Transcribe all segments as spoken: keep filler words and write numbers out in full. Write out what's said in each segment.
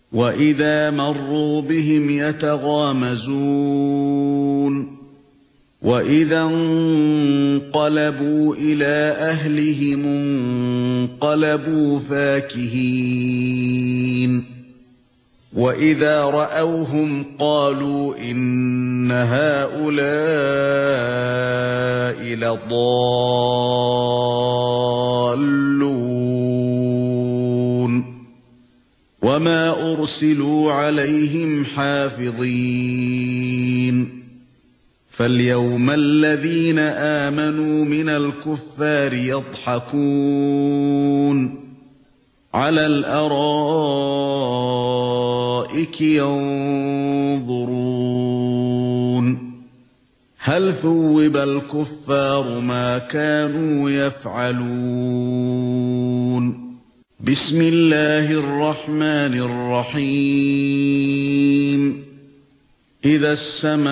وَإِذَا مَرُّوا بِهِمْ يَتَغَامَزُونَ وَإِذَا انقَلَبُوا إِلَى أَهْلِهِمُ انقَلَبُوا فَاكِهِينَ وَإِذَا رَأَوْهُمْ قَالُوا إِنَّ هَؤُلَاءِ لَضَالُّونَ وَمَا أُرْسِلُوا عَلَيْهِمْ حَافِظِينَ فَالْيَوْمَ الَّذِينَ آمَنُوا مِنَ الْكُفَّارِ يَضْحَكُونَ عَلَى الْأَرَائِكِ يَنظُرُونَ هَلْ ثُوِّبَ الْكُفَّارُ مَا كَانُوا يَفْعَلُونَ بسم الله الرحمن الرحيم إذا السماء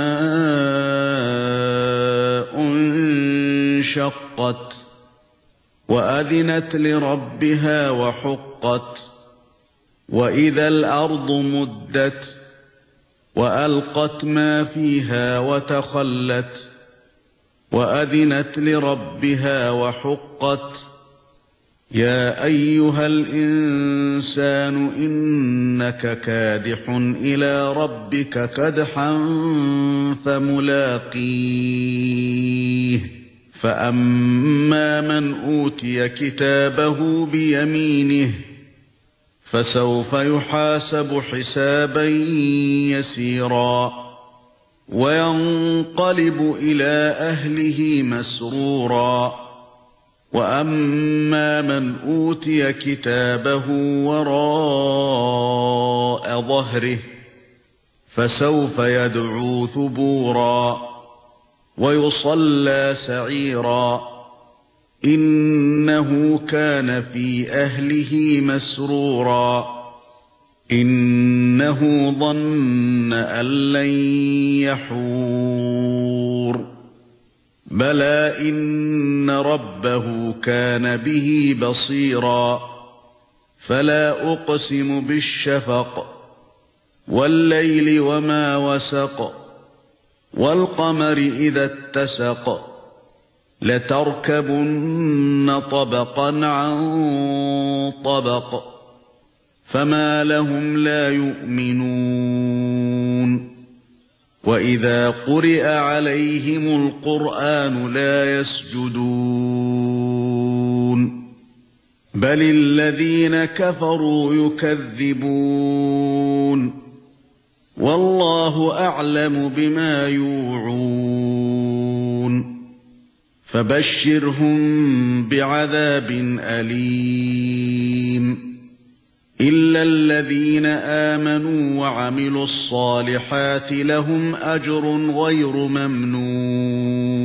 انشقت وأذنت لربها وحقت وإذا الأرض مدت وألقت ما فيها وتخلت وأذنت لربها وحقت يا أيها الإنسان إنك كادح إلى ربك كدحا فملاقيه فأما من أوتي كتابه بيمينه فسوف يحاسب حسابا يسيرا وينقلب إلى أهله مسرورا وَأَمَّا مَنْ أُوتِيَ كِتَابَهُ وَرَاءَ ظَهْرِهِ فَسَوْفَ يَدْعُو ثُبُورًا وَيُصْلَى سَعِيرًا إِنَّهُ كَانَ فِي أَهْلِهِ مَسْرُورًا إِنَّهُ ظَنَّ أَن لَّن يَحُورَ بَلَى إِنَّ رَبَّهُ كَانَ بِهِ بَصِيرًا فَلَا أُقْسِمُ بِالشَّفَقِ وَاللَّيْلِ وَمَا وَسَقَ وَالْقَمَرِ إِذَا اتَّسَقَ لَتَرْكَبُنَّ طَبَقًا عَن طَبَقٍ فَمَا لَهُمْ لَا يُؤْمِنُونَ وَإِذَا قُرِئَ عَلَيْهِمُ الْقُرْآنُ لَا يَسْجُدُونَ بَلِ الَّذِينَ كَفَرُوا يُكَذِّبُونَ وَاللَّهُ أَعْلَمُ بِمَا يُوعُونَ فَبَشِّرْهُم بِعَذَابٍ أَلِيمٍ إِلَّا الَّذِينَ آمَنُوا وَعَمِلُوا الصَّالِحَاتِ لَهُمْ أَجْرٌ غَيْرُ مَمْنُونٍ